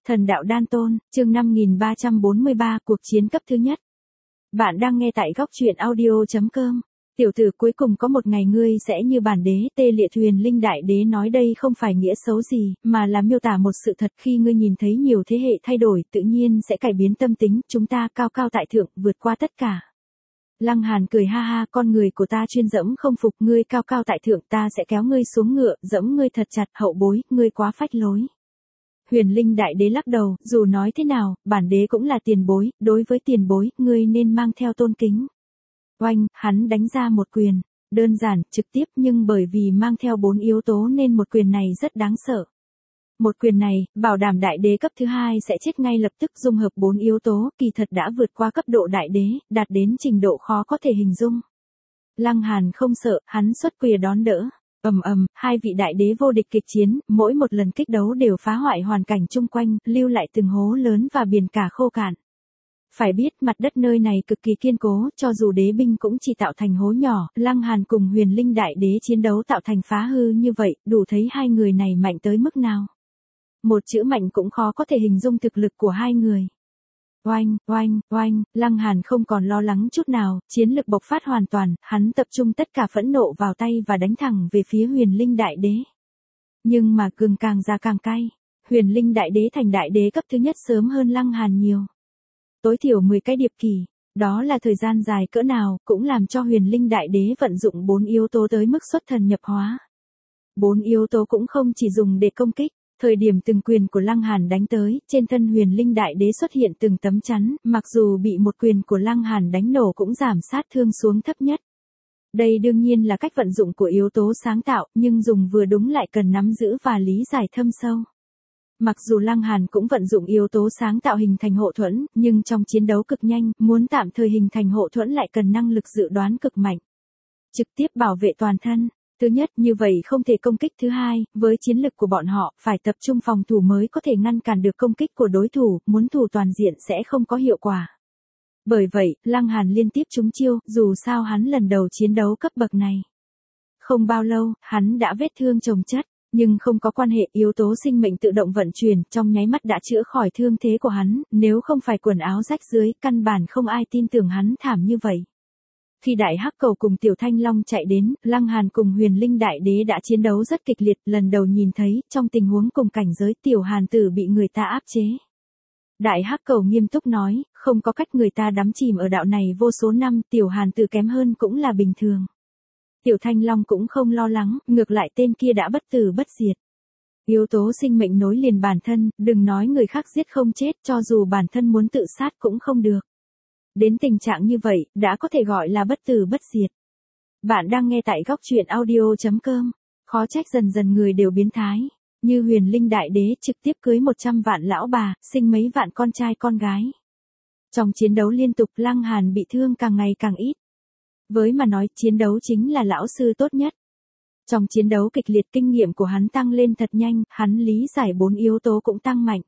Thần đạo đan tôn, chương 5343, cuộc chiến cấp thứ nhất. Bạn đang nghe tại góc truyện audio.com. Tiểu tử, cuối cùng có một ngày ngươi sẽ như bản đế. Tê Liệt Huyền Linh Đại Đế nói đây không phải nghĩa xấu gì, mà là miêu tả một sự thật. Khi ngươi nhìn thấy nhiều thế hệ thay đổi, tự nhiên sẽ cải biến tâm tính. Chúng ta cao cao tại thượng, vượt qua tất cả. Lăng Hàn cười ha ha, con người của ta chuyên dẫm không phục, ngươi cao cao tại thượng, ta sẽ kéo ngươi xuống ngựa, dẫm ngươi thật chặt. Hậu bối, ngươi quá phách lối. Huyền Linh Đại Đế lắc đầu, dù nói thế nào, bản đế cũng là tiền bối, đối với tiền bối, ngươi nên mang theo tôn kính. Oanh, hắn đánh ra một quyền, đơn giản, trực tiếp, nhưng bởi vì mang theo 4 yếu tố nên một quyền này rất đáng sợ. Một quyền này, bảo đảm đại đế cấp thứ 2 sẽ chết ngay lập tức. Dung hợp 4 yếu tố, kỳ thật đã vượt qua cấp độ đại đế, đạt đến trình độ khó có thể hình dung. Lăng Hàn không sợ, hắn xuất quyền đón đỡ. Hai vị đại đế vô địch kịch chiến, mỗi một lần kích đấu đều phá hoại hoàn cảnh chung quanh, lưu lại từng hố lớn và biển cả khô cạn. Phải biết mặt đất nơi này cực kỳ kiên cố, cho dù đế binh cũng chỉ tạo thành hố nhỏ. Lăng Hàn cùng Huyền Linh Đại Đế chiến đấu tạo thành phá hư như vậy, đủ thấy hai người này mạnh tới mức nào. Một chữ mạnh cũng khó có thể hình dung thực lực của hai người. Oanh, Lăng Hàn không còn lo lắng chút nào, chiến lực bộc phát hoàn toàn, hắn tập trung tất cả phẫn nộ vào tay và đánh thẳng về phía Huyền Linh Đại Đế. Nhưng mà gừng càng ra càng cay, Huyền Linh Đại Đế thành đại đế cấp thứ nhất sớm hơn Lăng Hàn nhiều. Tối thiểu 10 cái điệp kỳ, đó là thời gian dài cỡ nào, cũng làm cho Huyền Linh Đại Đế vận dụng 4 yếu tố tới mức xuất thần nhập hóa. 4 yếu tố cũng không chỉ dùng để công kích. Thời điểm từng quyền của Lăng Hàn đánh tới, trên thân Huyền Linh Đại Đế xuất hiện từng tấm chắn, mặc dù bị một quyền của Lăng Hàn đánh nổ cũng giảm sát thương xuống thấp nhất. Đây đương nhiên là cách vận dụng của yếu tố sáng tạo, nhưng dùng vừa đúng lại cần nắm giữ và lý giải thâm sâu. Mặc dù Lăng Hàn cũng vận dụng yếu tố sáng tạo hình thành hộ thuẫn, nhưng trong chiến đấu cực nhanh, muốn tạm thời hình thành hộ thuẫn lại cần năng lực dự đoán cực mạnh. Trực tiếp bảo vệ toàn thân. Thứ nhất, như vậy không thể công kích. Thứ hai, với chiến lực của bọn họ, phải tập trung phòng thủ mới có thể ngăn cản được công kích của đối thủ, muốn thủ toàn diện sẽ không có hiệu quả. Bởi vậy, Lăng Hàn liên tiếp trúng chiêu, dù sao hắn lần đầu chiến đấu cấp bậc này. Không bao lâu, hắn đã vết thương chồng chất, nhưng không có quan hệ, yếu tố sinh mệnh tự động vận chuyển, trong nháy mắt đã chữa khỏi thương thế của hắn, nếu không phải quần áo rách dưới, căn bản không ai tin tưởng hắn thảm như vậy. Khi Đại Hắc Cầu cùng Tiểu Thanh Long chạy đến, Lăng Hàn cùng Huyền Linh Đại Đế đã chiến đấu rất kịch liệt, lần đầu nhìn thấy, trong tình huống cùng cảnh giới Tiểu Hàn Tử bị người ta áp chế. Đại Hắc Cầu nghiêm túc nói, không có cách, người ta đắm chìm ở đạo này vô số năm, Tiểu Hàn Tử kém hơn cũng là bình thường. Tiểu Thanh Long cũng không lo lắng, ngược lại tên kia đã bất tử bất diệt. Yếu tố sinh mệnh nối liền bản thân, đừng nói người khác giết không chết, cho dù bản thân muốn tự sát cũng không được. Đến tình trạng như vậy, đã có thể gọi là bất tử bất diệt. Bạn đang nghe tại góc truyện audio.com. Khó trách dần dần người đều biến thái. Như Huyền Linh Đại Đế trực tiếp cưới 100 vạn lão bà, sinh mấy vạn con trai con gái. Trong chiến đấu liên tục, Lăng Hàn bị thương càng ngày càng ít. Với mà nói, chiến đấu chính là lão sư tốt nhất. Trong chiến đấu kịch liệt, kinh nghiệm của hắn tăng lên thật nhanh, hắn lý giải 4 yếu tố cũng tăng mạnh.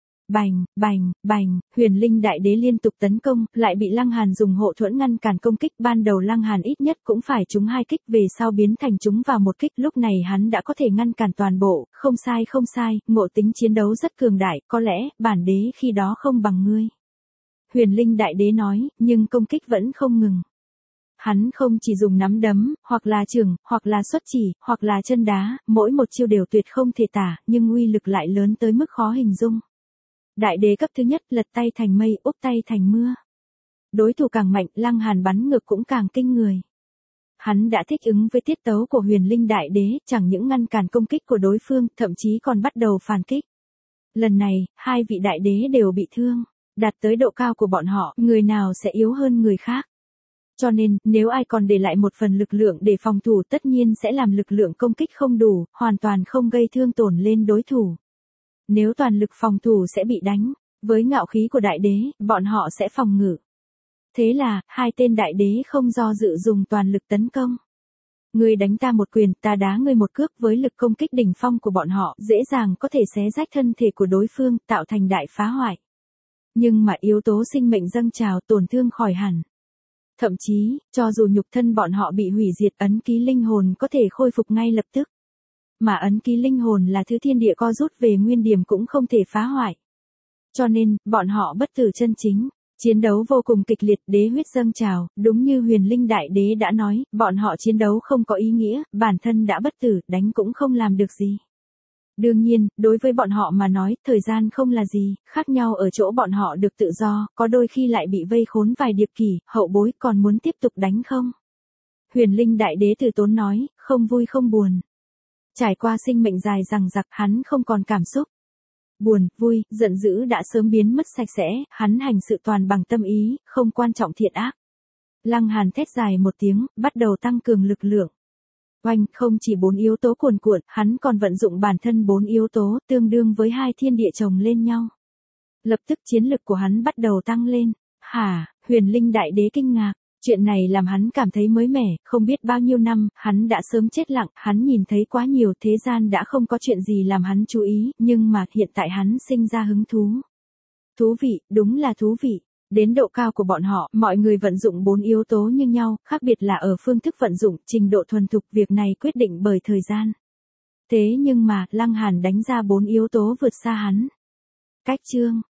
Bành, Huyền Linh Đại Đế liên tục tấn công, lại bị Lăng Hàn dùng hộ thuẫn ngăn cản công kích. Ban đầu Lăng Hàn ít nhất cũng phải trúng 2 kích, về sau biến thành trúng vào 1 kích, lúc này hắn đã có thể ngăn cản toàn bộ. Không sai, ngộ tính chiến đấu rất cường đại, có lẽ, bản đế khi đó không bằng ngươi. Huyền Linh Đại Đế nói, nhưng công kích vẫn không ngừng. Hắn không chỉ dùng nắm đấm, hoặc là chưởng, hoặc là xuất chỉ, hoặc là chân đá, mỗi một chiêu đều tuyệt không thể tả, nhưng uy lực lại lớn tới mức khó hình dung. Đại đế cấp thứ nhất, lật tay thành mây, úp tay thành mưa. Đối thủ càng mạnh, Lăng Hàn bắn ngược cũng càng kinh người. Hắn đã thích ứng với tiết tấu của Huyền Linh Đại Đế, chẳng những ngăn cản công kích của đối phương, thậm chí còn bắt đầu phản kích. Lần này, hai vị đại đế đều bị thương. Đạt tới độ cao của bọn họ, người nào sẽ yếu hơn người khác. Cho nên, nếu ai còn để lại một phần lực lượng để phòng thủ, tất nhiên sẽ làm lực lượng công kích không đủ, hoàn toàn không gây thương tổn lên đối thủ. Nếu toàn lực phòng thủ sẽ bị đánh, với ngạo khí của đại đế, bọn họ sẽ phòng ngự. Thế là, hai tên đại đế không do dự dùng toàn lực tấn công. Ngươi đánh ta một quyền, ta đá ngươi một cước, với lực công kích đỉnh phong của bọn họ, dễ dàng có thể xé rách thân thể của đối phương, tạo thành đại phá hoại. Nhưng mà yếu tố sinh mệnh dâng trào, tổn thương khỏi hẳn. Thậm chí, cho dù nhục thân bọn họ bị hủy diệt, ấn ký linh hồn có thể khôi phục ngay lập tức. Mà ấn ký linh hồn là thứ thiên địa co rút về nguyên điểm cũng không thể phá hoại. Cho nên, bọn họ bất tử chân chính. Chiến đấu vô cùng kịch liệt, đế huyết dâng trào, đúng như Huyền Linh Đại Đế đã nói, bọn họ chiến đấu không có ý nghĩa, bản thân đã bất tử, đánh cũng không làm được gì. Đương nhiên, đối với bọn họ mà nói, thời gian không là gì, khác nhau ở chỗ bọn họ được tự do, có đôi khi lại bị vây khốn vài điệp kỷ, hậu bối còn muốn tiếp tục đánh không? Huyền Linh Đại Đế từ tốn nói, không vui không buồn. Trải qua sinh mệnh dài dằng dặc, hắn không còn cảm xúc. Buồn, vui, giận dữ đã sớm biến mất sạch sẽ, hắn hành sự toàn bằng tâm ý, không quan trọng thiện ác. Lăng Hàn thét dài một tiếng, bắt đầu tăng cường lực lượng. Oanh, không chỉ 4 yếu tố cuồn cuộn, hắn còn vận dụng bản thân 4 yếu tố, tương đương với 2 thiên địa chồng lên nhau. Lập tức chiến lực của hắn bắt đầu tăng lên. Hả, Huyền Linh Đại Đế kinh ngạc. Chuyện này làm hắn cảm thấy mới mẻ, không biết bao nhiêu năm, hắn đã sớm chết lặng, hắn nhìn thấy quá nhiều, thế gian đã không có chuyện gì làm hắn chú ý, nhưng mà hiện tại hắn sinh ra hứng thú. Thú vị, đúng là thú vị. Đến độ cao của bọn họ, mọi người vận dụng 4 yếu tố như nhau, khác biệt là ở phương thức vận dụng, trình độ thuần thục, việc này quyết định bởi thời gian. Thế nhưng mà, Lăng Hàn đánh ra 4 yếu tố vượt xa hắn. Cách chương